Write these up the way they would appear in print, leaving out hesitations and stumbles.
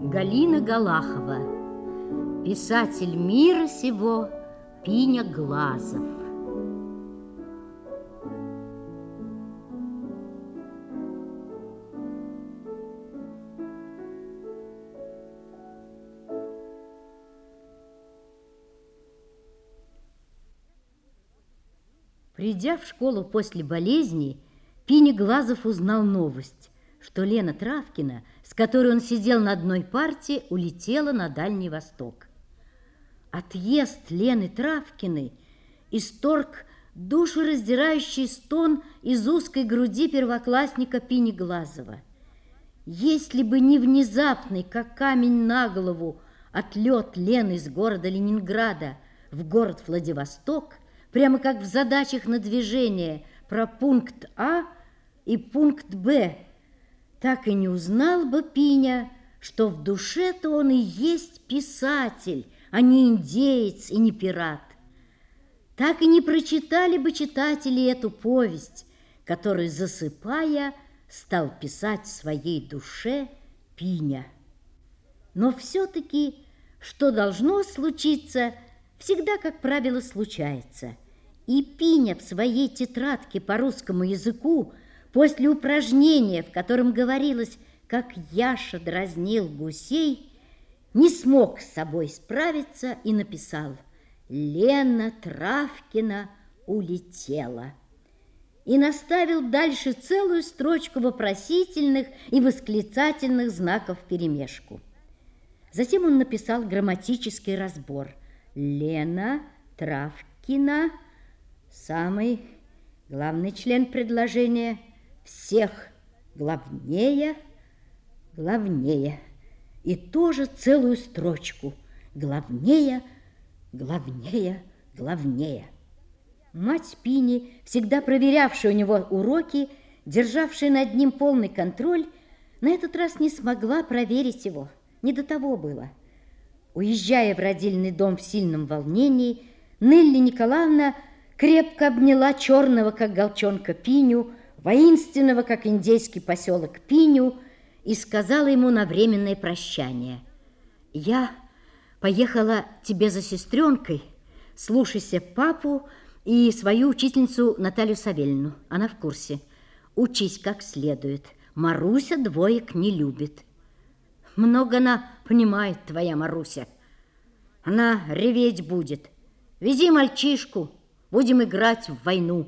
Галина Галахова. Писатель мира сего Пиня Глазов. Придя в школу после болезни, Пиня Глазов узнал новость, что Лена Травкина, с которой он сидел на одной парте, улетела на Дальний Восток. Отъезд Лены Травкиной исторг душераздирающий стон из узкой груди первоклассника Пини Глазова. Если бы не внезапный, как камень на голову, отлет Лены из города Ленинграда в город Владивосток, прямо как в задачах на движение про пункт А и пункт Б, так и не узнал бы Пиня, что в душе-то он и есть писатель, а не индеец и не пират. Так и не прочитали бы читатели эту повесть, которую, засыпая, стал писать в своей душе Пиня. Но все-таки, что должно случиться, всегда, как правило, случается. И Пиня в своей тетрадке по русскому языку после упражнения, в котором говорилось, как Яша дразнил гусей, не смог с собой справиться и написал: «Лена Травкина улетела». И наставил дальше целую строчку вопросительных и восклицательных знаков вперемешку. Затем он написал грамматический разбор. Лена Травкина, самый главный член предложения, всех главнее, главнее. И тоже целую строчку. Главнее, главнее, главнее. Мать Пини, всегда проверявшая у него уроки, державшая над ним полный контроль, на этот раз не смогла проверить его. Не до того было. Уезжая в родильный дом в сильном волнении, Нелли Николаевна крепко обняла черного, как голчонка, Пиню, воинственного, как индейский поселок, Пиню, и сказала ему на временное прощание: «Я поехала тебе за сестренкой, слушайся папу и свою учительницу Наталью Савельевну, она в курсе. Учись как следует, Маруся двоек не любит». «Много она понимает, твоя Маруся. Она реветь будет. Вези мальчишку, будем играть в войну».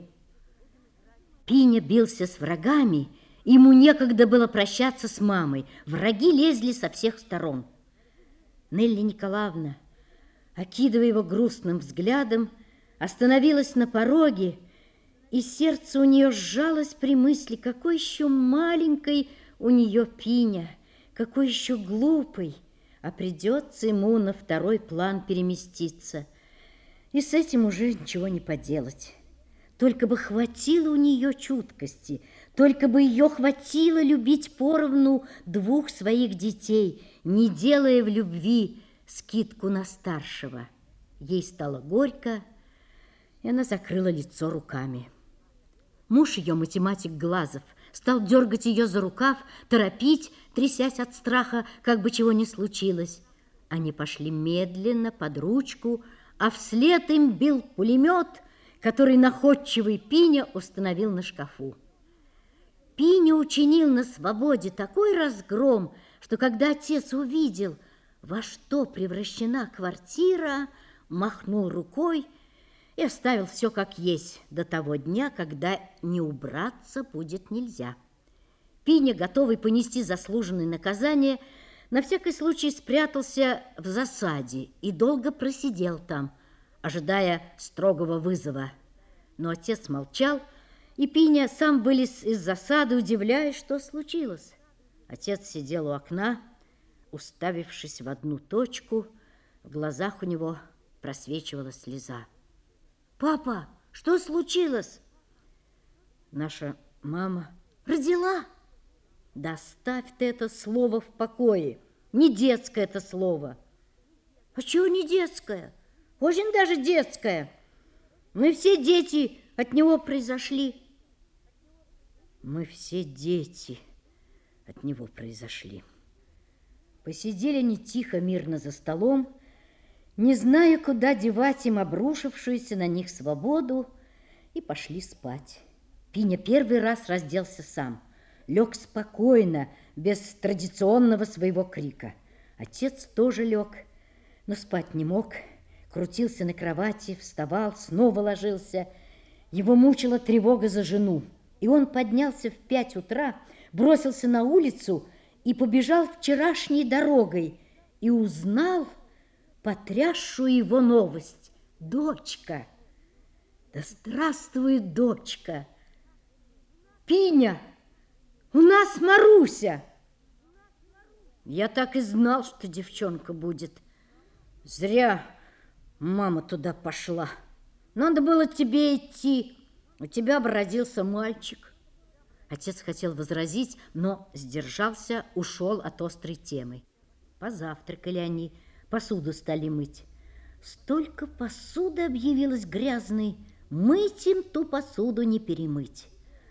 Пиня бился с врагами, и ему некогда было прощаться с мамой. Враги лезли со всех сторон. Нелли Николаевна, окидывая его грустным взглядом, остановилась на пороге, и сердце у нее сжалось при мысли, какой еще маленькой у нее Пиня, какой еще глупый, а придется ему на второй план переместиться. И с этим уже ничего не поделать. Только бы хватило у нее чуткости, только бы ее хватило любить поровну двух своих детей, не делая в любви скидку на старшего. Ей стало горько, и она закрыла лицо руками. Муж ее, математик Глазов, стал дергать ее за рукав, торопить, трясясь от страха, как бы чего ни случилось. Они пошли медленно, под ручку, а вслед им бил пулемет, который находчивый Пиня установил на шкафу. Пиня учинил на свободе такой разгром, что когда отец увидел, во что превращена квартира, махнул рукой и оставил все как есть до того дня, когда не убраться будет нельзя. Пиня, готовый понести заслуженное наказание, на всякий случай спрятался в засаде и долго просидел там, ожидая строгого вызова. Но отец молчал, и Пиня сам вылез из засады, удивляясь, что случилось. Отец сидел у окна, уставившись в одну точку, в глазах у него просвечивала слеза. «Папа, что случилось?» «Наша мама родила». «Да оставь ты это слово в покое, не детское это слово». «А чего не детское? Очень даже детское. Мы все дети от него произошли». «Мы все дети от него произошли. Посидели они тихо, мирно за столом, не зная, куда девать им обрушившуюся на них свободу, и пошли спать. Пиня первый раз разделся сам, лег спокойно, без традиционного своего крика. Отец тоже лег, но спать не мог, крутился на кровати, вставал, снова ложился. Его мучила тревога за жену, и он поднялся в 5 утра, бросился на улицу и побежал вчерашней дорогой и узнал потрясшую его новость. Дочка! Да здравствует дочка! Пиня, у нас Маруся! Я так и знал, что девчонка будет. Зря мама туда пошла. Надо было тебе идти. У тебя бы родился мальчик. Отец хотел возразить, но сдержался, ушел от острой темы. Позавтракали они, посуду стали мыть. Столько посуды объявилось грязной, мыть им ту посуду не перемыть.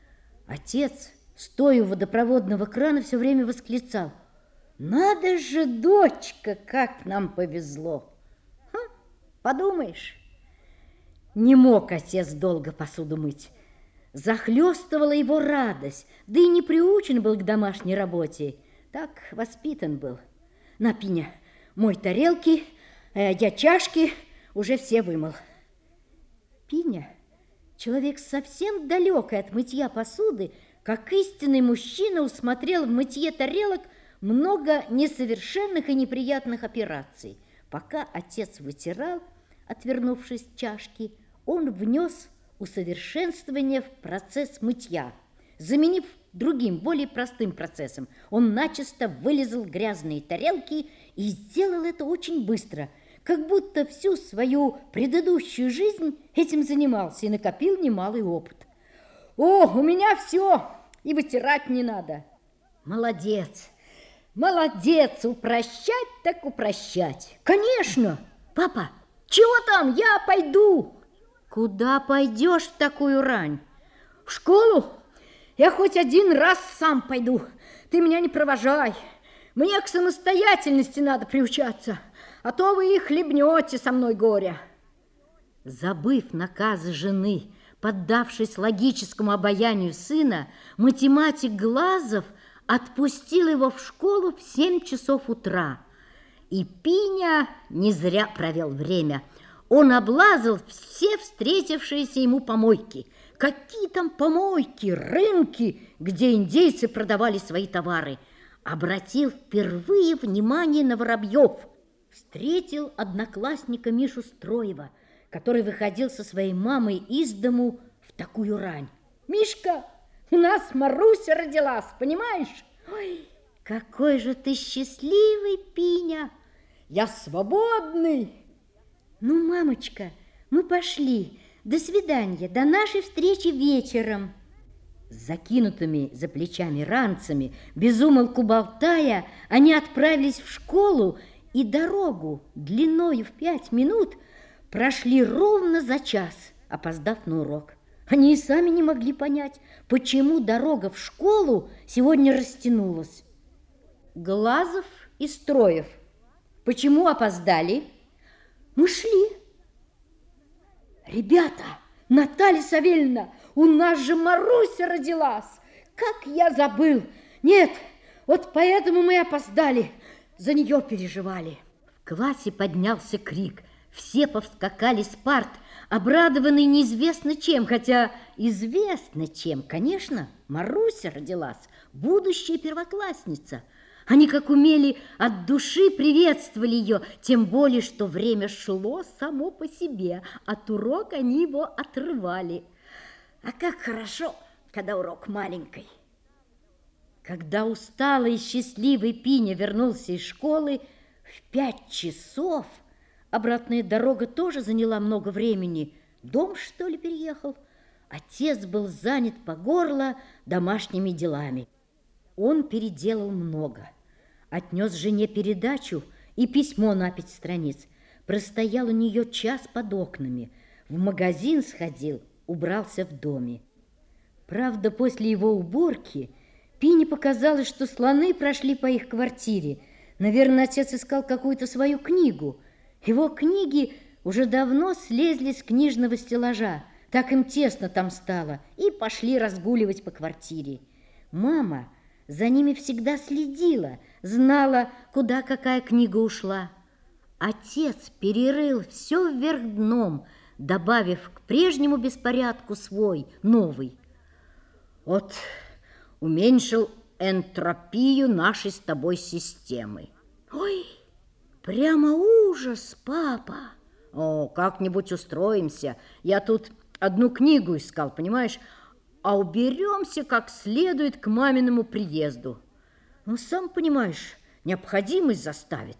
Отец, стоя у водопроводного крана, все время восклицал: «Надо же, дочка, как нам повезло!» Подумаешь, не мог отец долго посуду мыть. Захлестывала его радость, да и не приучен был к домашней работе. Так воспитан был. На, Пиня, мой тарелки, я чашки уже все вымыл. Пиня, человек совсем далекий от мытья посуды, как истинный мужчина, усмотрел в мытье тарелок много несовершенных и неприятных операций. Пока отец вытирал, отвернувшись от чашки, он внес усовершенствование в процесс мытья, заменив другим, более простым процессом. Он начисто вылизал грязные тарелки и сделал это очень быстро, как будто всю свою предыдущую жизнь этим занимался и накопил немалый опыт. «О, у меня все, и вытирать не надо!» «Молодец! Молодец! Упрощать так упрощать!» «Конечно! Папа, чего там? Я пойду!» «Куда пойдешь в такую рань?» «В школу? Я хоть один раз сам пойду. Ты меня не провожай. Мне к самостоятельности надо приучаться, а то вы и хлебнете со мной горя». Забыв наказы жены, поддавшись логическому обаянию сына, математик Глазов отпустил его в школу в 7 часов утра. И Пиня не зря провел время. Он облазал все встретившиеся ему помойки. Какие там помойки, рынки, где индейцы продавали свои товары. Обратил впервые внимание на воробьев. Встретил одноклассника Мишу Строева, который выходил со своей мамой из дому в такую рань. «Мишка, у нас Маруся родилась, понимаешь?» «Ой, какой же ты счастливый, Пиня!» «Я свободный!» «Ну, мамочка, мы пошли. До свидания, до нашей встречи вечером». С закинутыми за плечами ранцами, без умолку болтая, они отправились в школу и дорогу длиною в 5 минут прошли ровно за час, опоздав на урок. Они и сами не могли понять, почему дорога в школу сегодня растянулась. Глазов и Строев, почему опоздали? Мы шли. Ребята, Наталья Савельевна, у нас же Маруся родилась. Как я забыл. Нет, вот поэтому мы опоздали. За нее переживали. В классе поднялся крик. Все повскакали с парт, обрадованные неизвестно чем, хотя известно чем. Конечно, Маруся родилась, будущая первоклассница. Они, как умели, от души приветствовали ее, тем более, что время шло само по себе. От урока они его отрывали. А как хорошо, когда урок маленький. Когда усталый и счастливый Пиня вернулся из школы в 5 часов, обратная дорога тоже заняла много времени. Дом, что ли, переехал? Отец был занят по горло домашними делами. Он переделал много. Отнес жене передачу и письмо на 5 страниц. Простоял у нее час под окнами. В магазин сходил, убрался в доме. Правда, после его уборки Пине показалось, что слоны прошли по их квартире. Наверное, отец искал какую-то свою книгу. Его книги уже давно слезли с книжного стеллажа. Так им тесно там стало, и пошли разгуливать по квартире. Мама за ними всегда следила, знала, куда какая книга ушла. Отец перерыл все вверх дном, добавив к прежнему беспорядку свой, новый. Вот уменьшил энтропию нашей с тобой системы. Ой, прямо ужас, папа. О, как-нибудь устроимся. Я тут одну книгу искал, понимаешь, а уберемся как следует к маминому приезду. Ну, сам понимаешь, необходимость заставит.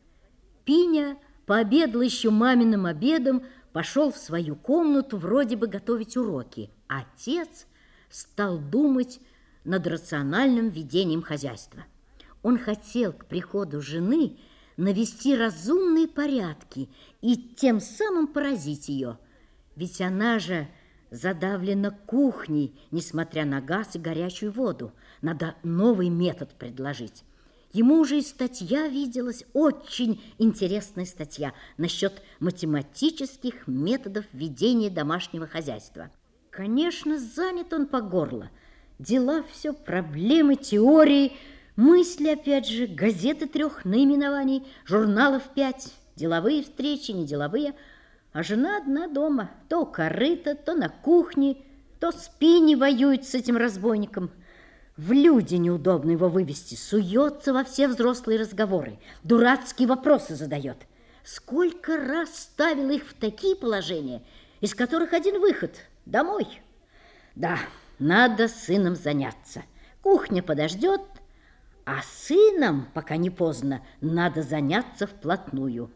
Пиня пообедал еще маминым обедом, пошел в свою комнату вроде бы готовить уроки. Отец стал думать над рациональным ведением хозяйства. Он хотел к приходу жены навести разумные порядки и тем самым поразить ее. Ведь она же задавлена кухней, несмотря на газ и горячую воду. Надо новый метод предложить. Ему уже и статья виделась, очень интересная статья насчет математических методов ведения домашнего хозяйства. Конечно, занят он по горло. Дела все, проблемы, теории, мысли, опять же, газеты 3 наименований, журналов 5, деловые встречи, неделовые. А жена одна дома, то у корыта, то на кухне, то с Пиней воюет с этим разбойником. В люди неудобно его вывести, суется во все взрослые разговоры, дурацкие вопросы задает. Сколько раз ставил их в такие положения, из которых один выход – домой. Да, надо сыном заняться. Кухня подождет, а сыном, пока не поздно, надо заняться вплотную.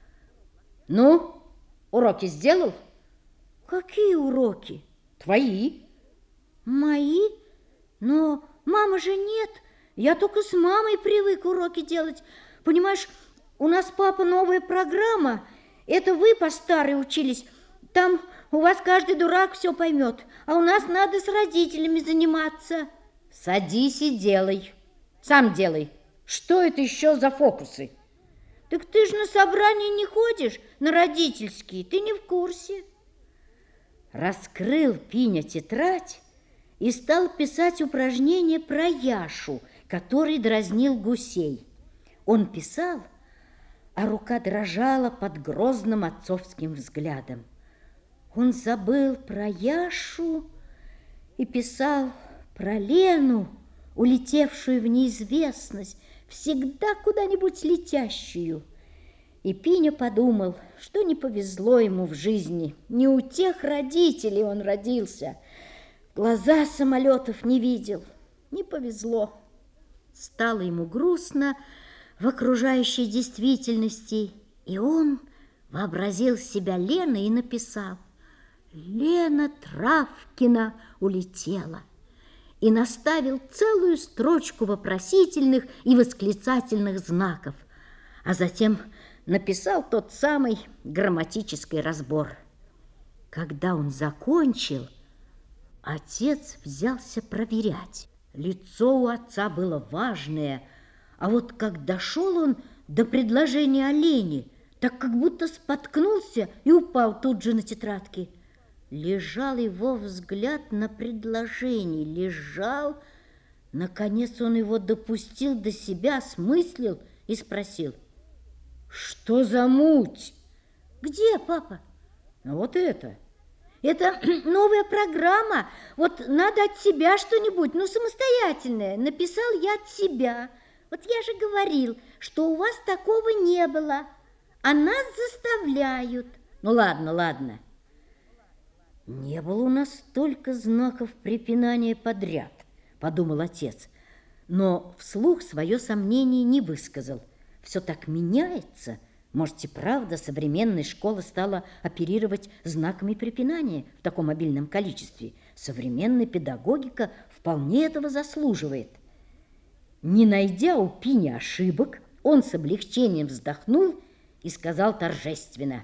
Ну, уроки сделал? Какие уроки? Твои. Мои? Но мамы же нет. Я только с мамой привык уроки делать. Понимаешь, у нас, папа, новая программа. Это вы по старой учились. Там у вас каждый дурак все поймет. А у нас надо с родителями заниматься. Садись и делай. Сам делай. Что это еще за фокусы? Так ты же на собрания не ходишь, на родительские. Ты не в курсе. Раскрыл Пиня тетрадь и стал писать упражнения про Яшу, который дразнил гусей. Он писал, а рука дрожала под грозным отцовским взглядом. Он забыл про Яшу и писал про Лену, улетевшую в неизвестность, всегда куда-нибудь летящую. И Пиня подумал, что не повезло ему в жизни, не у тех родителей он родился, глаза самолетов не видел, не повезло. Стало ему грустно в окружающей действительности, и он вообразил себя Леной и написал: «Лена Травкина улетела», и наставил целую строчку вопросительных и восклицательных знаков, а затем написал тот самый грамматический разбор. Когда он закончил, отец взялся проверять. Лицо у отца было важное, а вот как дошел он до предложения о Лене, так как будто споткнулся и упал тут же на тетрадке. Лежал его взгляд на предложение, лежал. Наконец он его допустил до себя, осмыслил и спросил: «Что за муть?» «Где, папа?» «Вот это». «Это новая программа. Вот надо от себя что-нибудь, ну, самостоятельное. Написал я от себя. Вот я же говорил, что у вас такого не было, а нас заставляют». «Ну, ладно, ладно». «Не было у нас столько знаков препинания подряд», – подумал отец, но вслух свое сомнение не высказал. Все так меняется. Может, и правда современная школа стала оперировать знаками препинания в таком обильном количестве. Современная педагогика вполне этого заслуживает. Не найдя у Пини ошибок, он с облегчением вздохнул и сказал торжественно: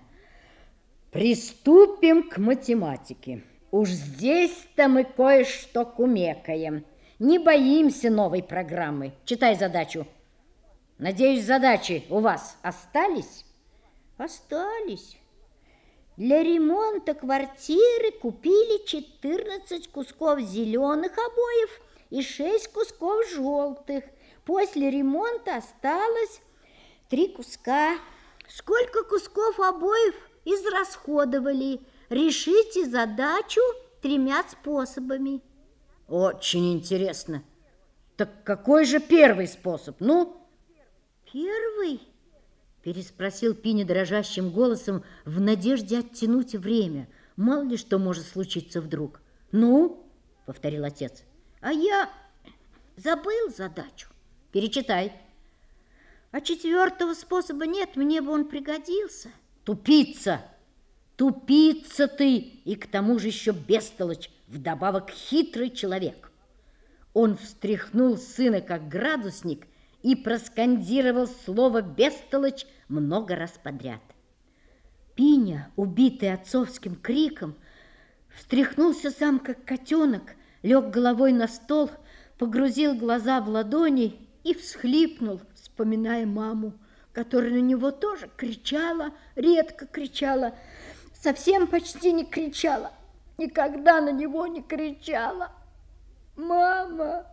«Приступим к математике. Уж здесь-то мы кое-что кумекаем. Не боимся новой программы. Читай задачу». Надеюсь, задачи у вас остались? Остались. Для ремонта квартиры купили 14 кусков зеленых обоев и 6 кусков желтых. После ремонта осталось 3 куска. Сколько кусков обоев израсходовали? Решите задачу 3 способами. Очень интересно. Так какой же первый способ? Ну? Первый? Переспросил Пиня дрожащим голосом в надежде оттянуть время. Мало ли что может случиться вдруг. Ну? Повторил отец. А я забыл задачу. Перечитай. А 4-го способа нет, мне бы он пригодился. Тупица! Тупица ты! И к тому же еще бестолочь, вдобавок хитрый человек. Он встряхнул сына как градусник и проскандировал слово «бестолочь» много раз подряд. Пиня, убитый отцовским криком, встряхнулся сам как котенок, лег головой на стол, погрузил глаза в ладони и всхлипнул, вспоминая маму, которая на него тоже кричала, редко кричала, совсем почти не кричала, никогда на него не кричала. «Мама!»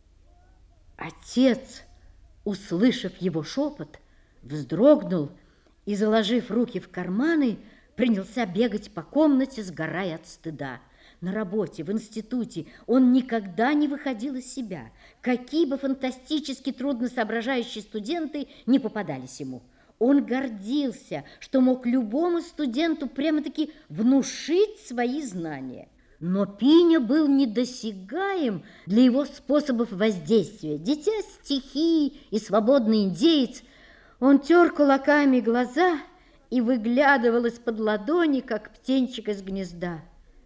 Отец, услышав его шепот, вздрогнул и, заложив руки в карманы, принялся бегать по комнате, сгорая от стыда. На работе, в институте он никогда не выходил из себя. Какие бы фантастически трудно соображающие студенты не попадались ему. Он гордился, что мог любому студенту прямо-таки внушить свои знания. Но Пиня был недосягаем для его способов воздействия. Дитя стихии и свободный индеец, он тер кулаками глаза и выглядывал из-под ладони, как птенчик из гнезда.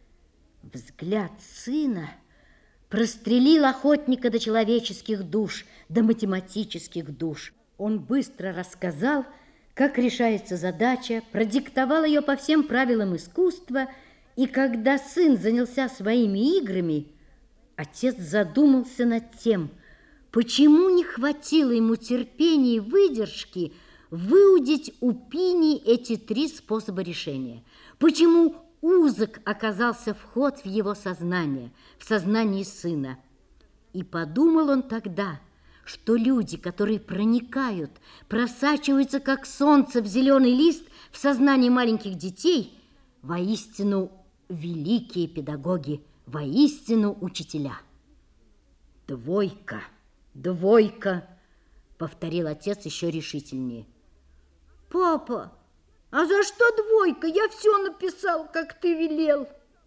Взгляд сына прострелил охотника до человеческих душ, до математических душ. Он быстро рассказал, как решается задача, продиктовал ее по всем правилам искусства, и когда сын занялся своими играми, отец задумался над тем, почему не хватило ему терпения и выдержки выудить у Пини эти 3 способа решения, почему узок оказался вход в его сознание, в сознание сына. И подумал он тогда, что люди, которые проникают, просачиваются, как солнце в зеленый лист, в сознание маленьких детей, воистину великие педагоги, воистину учителя. «Двойка, двойка!» — повторил отец еще решительнее. «Папа, а за что двойка? Я все написал, как ты велел».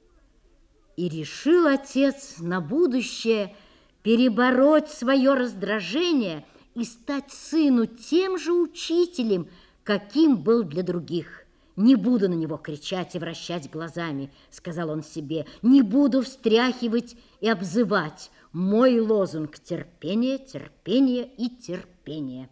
И решил отец на будущее перебороть свое раздражение и стать сыну тем же учителем, каким был для других. «Не буду на него кричать и вращать глазами», — сказал он себе, «не буду встряхивать и обзывать. Мой лозунг — терпение, терпение и терпение».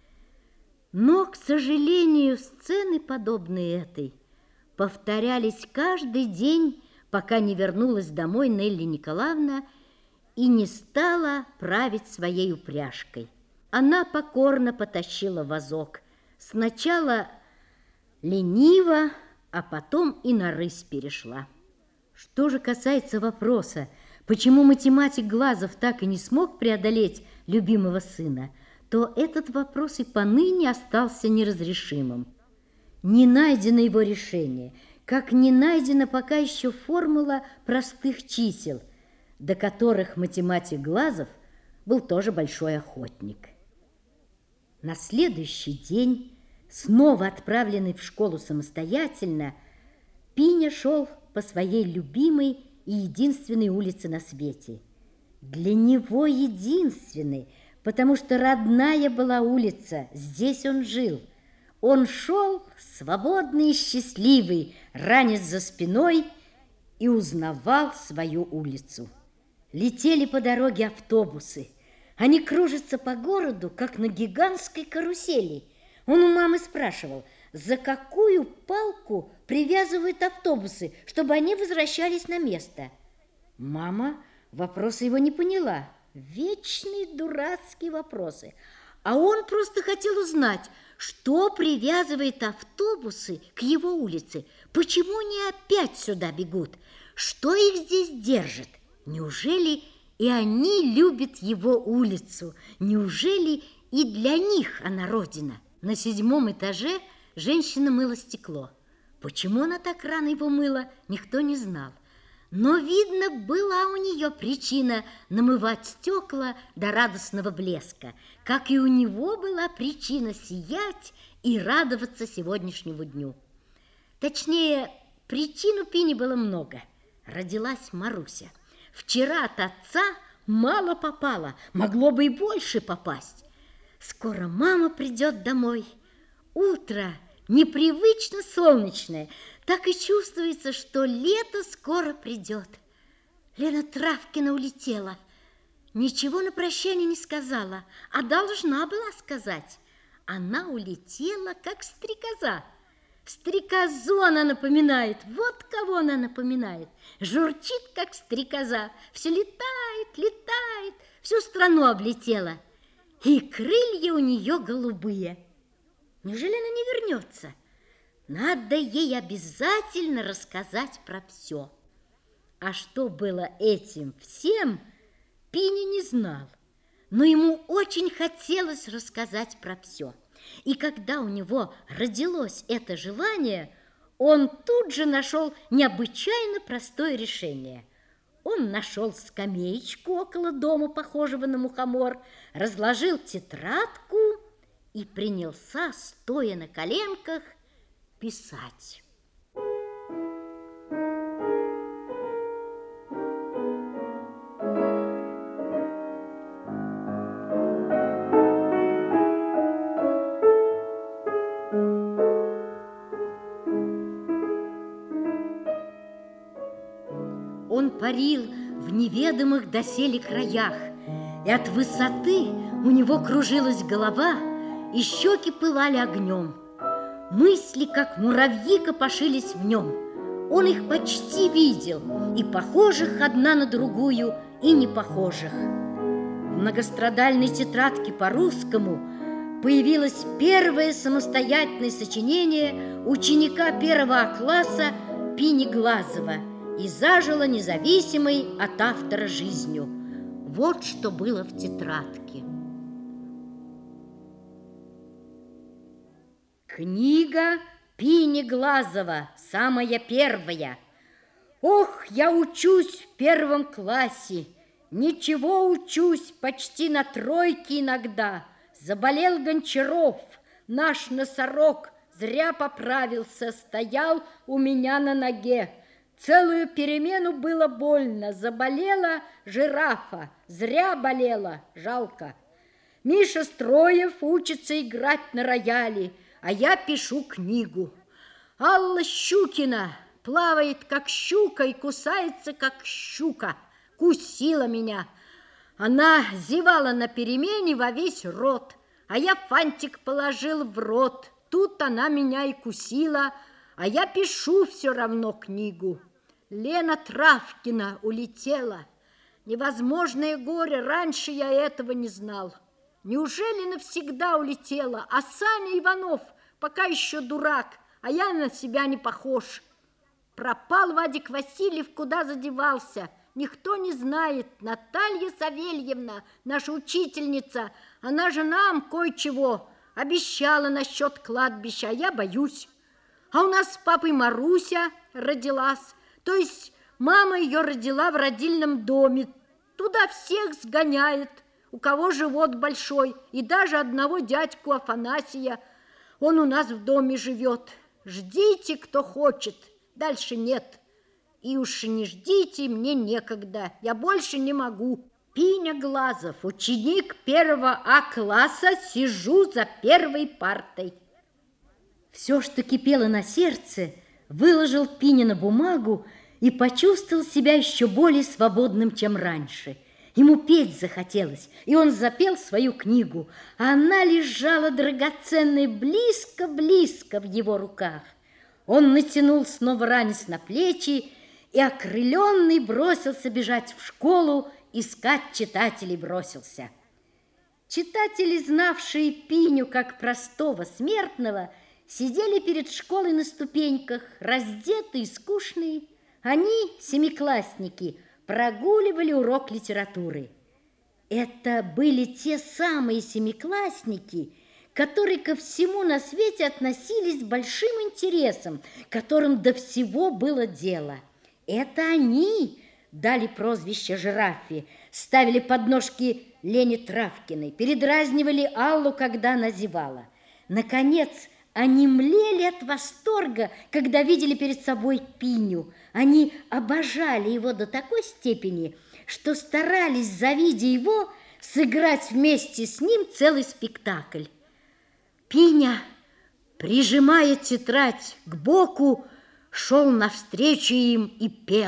Но, к сожалению, сцены, подобные этой, повторялись каждый день, пока не вернулась домой Нелли Николаевна и не стала править своей упряжкой. Она покорно потащила вазок. Сначала лениво, а потом и на рысь перешла. Что же касается вопроса, почему математик Глазов так и не смог преодолеть любимого сына, то этот вопрос и поныне остался неразрешимым. Не найдено его решение, как не найдена пока еще формула простых чисел, до которых математик Глазов был тоже большой охотник. На следующий день, снова отправленный в школу самостоятельно, Пиня шел по своей любимой и единственной улице на свете. Для него единственной, потому что родная была улица, здесь он жил. Он шел свободный и счастливый, ранец за спиной, и узнавал свою улицу. Летели по дороге автобусы. Они кружатся по городу, как на гигантской карусели. Он у мамы спрашивал, за какую палку привязывают автобусы, чтобы они возвращались на место. Мама вопроса его не поняла. Вечные дурацкие вопросы. А он просто хотел узнать, что привязывает автобусы к его улице, почему они опять сюда бегут, что их здесь держит. Неужели и они любят его улицу? Неужели и для них она родина? На 7-м этаже женщина мыла стекло. Почему она так рано его мыла, никто не знал. Но, видно, была у нее причина намывать стекла до радостного блеска, как и у него была причина сиять и радоваться сегодняшнему дню. Точнее, причин у Пини было много. Родилась Маруся. Вчера от отца мало попало, могло бы и больше попасть. Скоро мама придет домой. Утро непривычно солнечное, так и чувствуется, что лето скоро придет. Лена Травкина улетела. Ничего на прощание не сказала, а должна была сказать. Она улетела, как стрекоза. Стрекозу она напоминает, вот кого она напоминает. Журчит, как стрекоза, все летает, летает, всю страну облетела. И крылья у нее голубые. Неужели она не вернется? Надо ей обязательно рассказать про все. А что было этим всем, Пиня не знал. Но ему очень хотелось рассказать про все. И когда у него родилось это желание, он тут же нашел необычайно простое решение. Он нашел скамеечку около дома, похожего на мухомор, разложил тетрадку и принялся, стоя на коленках, писать. Он парил в неведомых доселе краях, и от высоты у него кружилась голова, и щеки пылали огнем. Мысли, как муравьи, копошились в нем. Он их почти видел, и похожих одна на другую, и не похожих. В многострадальной тетрадке по-русскому появилось первое самостоятельное сочинение ученика 1 класса Пини Глазова и зажило независимой от автора жизнью. Вот что было в тетрадке. Книга Пини Глазова, самая первая. Ох, я учусь в 1 классе, ничего учусь почти на 3 иногда. Заболел Гончаров, наш носорог, зря поправился, стоял у меня на ноге. Целую перемену было больно, заболела жирафа, зря болела, жалко. Миша Строев учится играть на рояле, а я пишу книгу. Алла Щукина плавает, как щука, и кусается, как щука. Кусила меня. Она зевала на перемене во весь рот, а я фантик положил в рот. Тут она меня и кусила, а я пишу все равно книгу. Лена Травкина улетела. Невозможное горе, раньше я этого не знал. Неужели навсегда улетела? А Саня Иванов пока еще дурак, а я на себя не похож. Пропал Вадик Васильев, куда задевался, никто не знает. Наталья Савельевна, наша учительница, она же нам кое-чего обещала насчет кладбища, а я боюсь. А у нас с папой Маруся родилась, то есть мама ее родила в родильном доме. Туда всех сгоняет, у кого живот большой, и даже одного дядьку Афанасия. Он у нас в доме живет. Ждите, кто хочет, дальше нет. И уж не ждите, мне некогда, я больше не могу. Пиня Глазов, ученик 1 класса, сижу за 1 партой. Все, что кипело на сердце, выложил Пиня на бумагу и почувствовал себя еще более свободным, чем раньше. Ему петь захотелось, и он запел свою книгу, а она лежала драгоценной близко-близко в его руках. Он натянул снова ранец на плечи и, окрыленный, бросился бежать в школу, искать читателей бросился. Читатели, знавшие Пиню как простого смертного, сидели перед школой на ступеньках, раздетые и скучные. Они, семиклассники, прогуливали урок литературы. Это были те самые семиклассники, которые ко всему на свете относились с большим интересом, которым до всего было дело. Это они дали прозвище жирафе, ставили подножки Лене Травкиной, передразнивали Аллу, когда она зевала. Наконец, они млели от восторга, когда видели перед собой Пиню. Они обожали его до такой степени, что старались, завидя его, сыграть вместе с ним целый спектакль. Пиня, прижимая тетрадь к боку, шел навстречу им и пел.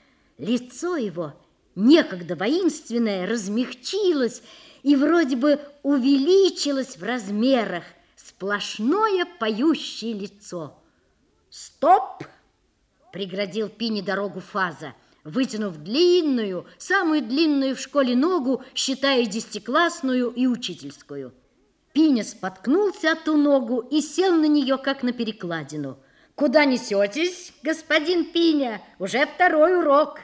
Лицо его, некогда воинственное, размягчилось и вроде бы увеличилось в размерах, сплошное поющее лицо. «Стоп!» – преградил Пине дорогу Фаза, вытянув длинную, самую длинную в школе ногу, считая 10-классную и учительскую. Пиня споткнулся о ту ногу и сел на нее, как на перекладину. «Куда несетесь, господин Пиня? Уже второй урок!»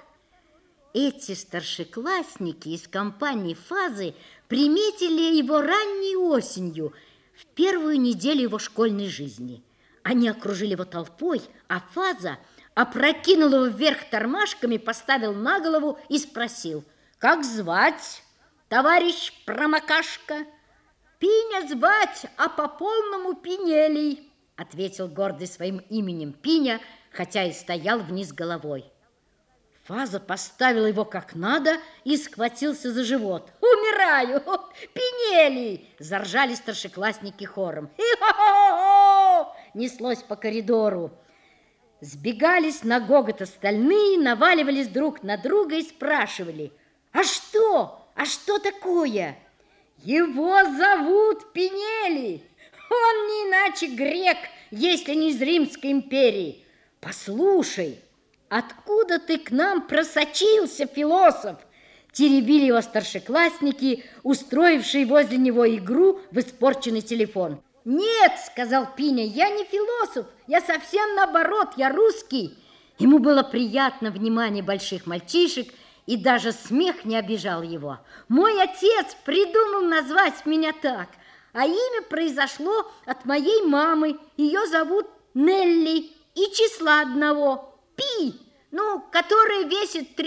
Эти старшеклассники из компании Фазы приметили его ранней осенью, в первую неделю его школьной жизни. Они окружили его толпой, а Фаза опрокинул его вверх тормашками, поставил на голову и спросил: «Как звать, товарищ промокашка?» «Пиня звать, а по-полному Пинелий», ответил гордый своим именем Пиня, хотя и стоял вниз головой. Фаза поставил его как надо и схватился за живот. «Умираю! Пинелий!» – заржали старшеклассники хором. «Хи-хо-хо-хо!» – неслось по коридору. Сбегались на гогот остальные, наваливались друг на друга и спрашивали: «А что? А что такое?» «Его зовут Пинелий! Он не иначе грек, если не из Римской империи. Послушай, откуда ты к нам просочился, философ?» Теребили его старшеклассники, устроившие возле него игру в испорченный телефон. «Нет, — сказал Пиня, — я не философ, я совсем наоборот, я русский». Ему было приятно внимание больших мальчишек, и даже смех не обижал его. «Мой отец придумал назвать меня так, а имя произошло от моей мамы. Ее зовут Нелли, и числа одного – Пи, которое весит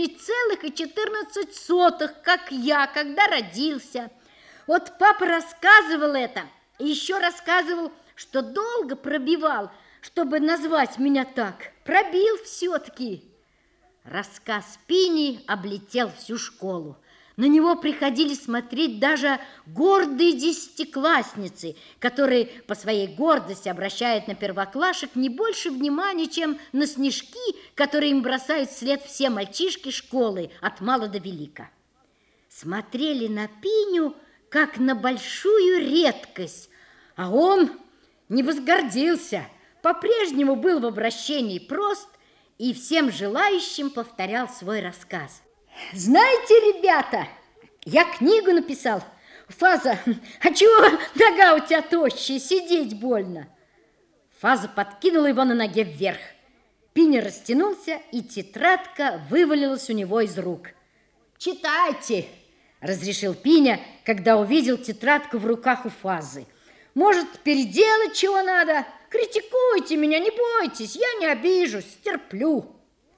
3,14, как я, когда родился. Вот папа рассказывал это, и еще рассказывал, что долго пробивал, чтобы назвать меня так. Пробил все-таки». Рассказ Пини облетел всю школу. На него приходили смотреть даже гордые 10-классницы, которые по своей гордости обращают на первоклашек не больше внимания, чем на снежки, которые им бросают вслед все мальчишки школы от мала до велика. Смотрели на Пиню, как на большую редкость, а он не возгордился, по-прежнему был в обращении прост и всем желающим повторял свой рассказ. «Знаете, ребята, я книгу написал. Фаза, а чего нога у тебя тощая, сидеть больно?» Фаза подкинула его на ноге вверх. Пиня растянулся, и тетрадка вывалилась у него из рук. «Читайте!» – разрешил Пиня, когда увидел тетрадку в руках у Фазы. «Может, переделать чего надо? Критикуйте меня, не бойтесь, я не обижусь, терплю».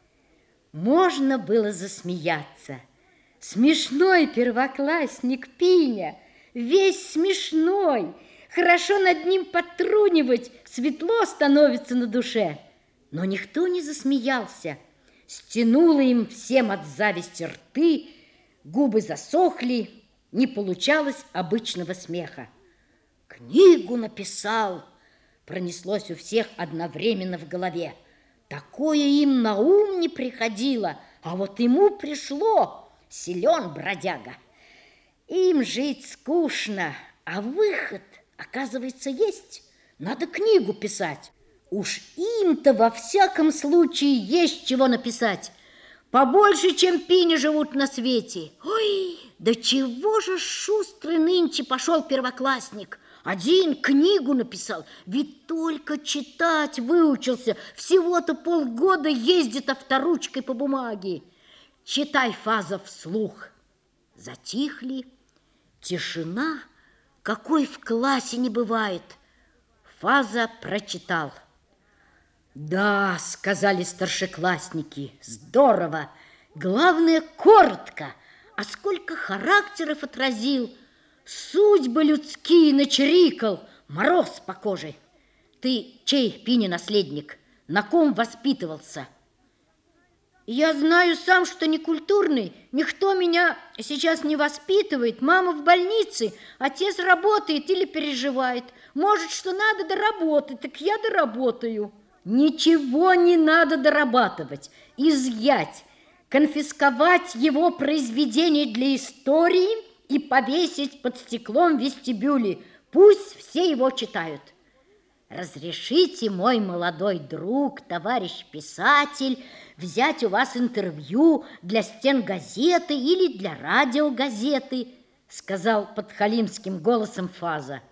Можно было засмеяться. Смешной первоклассник Пиня, весь смешной. Хорошо над ним подтрунивать, светло становится на душе. Но никто не засмеялся. Стянуло им всем от зависти рты, губы засохли, не получалось обычного смеха. «Книгу написал!» пронеслось у всех одновременно в голове. Такое им на ум не приходило, а вот ему пришло. Силен бродяга. Им жить скучно, а выход, оказывается, есть. Надо книгу писать. Уж им-то во всяком случае есть чего написать. Побольше, чем Пини живут на свете. Ой, Да чего же шустрый нынче пошел первоклассник? Один книгу написал, ведь только читать выучился. Всего-то полгода ездит авторучкой по бумаге. Читай, Фаза, вслух. Затихли. Тишина, какой в классе не бывает. Фаза прочитал. Да, сказали старшеклассники, здорово. Главное, коротко. А сколько характеров отразил, судьбы людские начерикал, мороз по коже. Ты чей, Пиня, наследник? На ком воспитывался? Я знаю сам, что не культурный, никто меня сейчас не воспитывает. Мама в больнице, отец работает или переживает. Может, что надо доработать, так я доработаю. Ничего не надо дорабатывать, изъять, конфисковать его произведение для истории и повесить под стеклом в вестибюле. Пусть все его читают. Разрешите, мой молодой друг, товарищ писатель, взять у вас интервью для стен газеты или для радиогазеты, сказал подхалимским голосом Фаза.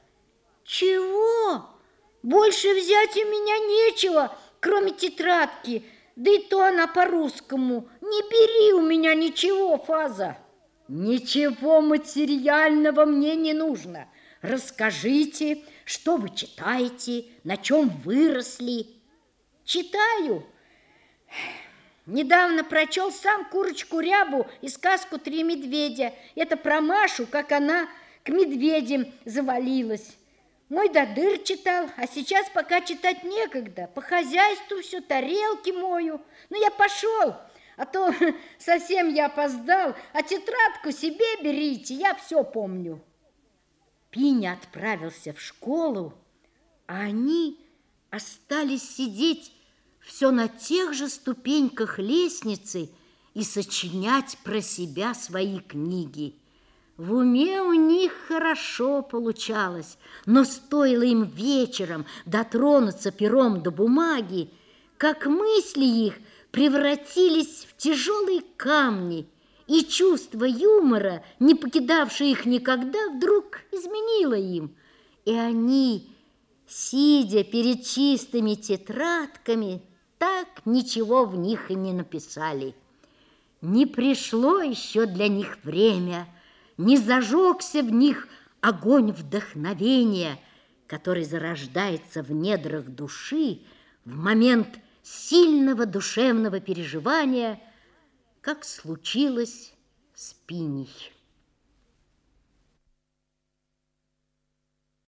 Чего? Больше взять у меня нечего, кроме тетрадки, да и то она по-русскому. Не бери у меня ничего, Фаза. Ничего материального мне не нужно. Расскажите, что вы читаете, на чем выросли. Читаю. Недавно прочел сам «Курочку Рябу» и сказку «Три медведя». Это про Машу, как она к медведям завалилась. Мой Дадыр читал, а сейчас пока читать некогда. По хозяйству все, тарелки мою. Ну, я пошел, а то совсем я опоздал. А тетрадку себе берите, я все помню. Пиня отправился в школу, а они остались сидеть все на тех же ступеньках лестницы и сочинять про себя свои книги. В уме у них хорошо получалось, но стоило им вечером дотронуться пером до бумаги, как мысли их превратились в тяжелые камни, и чувство юмора, не покидавшее их никогда, вдруг изменило им, и они, сидя перед чистыми тетрадками, так ничего в них и не написали. Не пришло еще для них время, не зажегся в них огонь вдохновения, который зарождается в недрах души в момент сильного душевного переживания, как случилось с Пиней.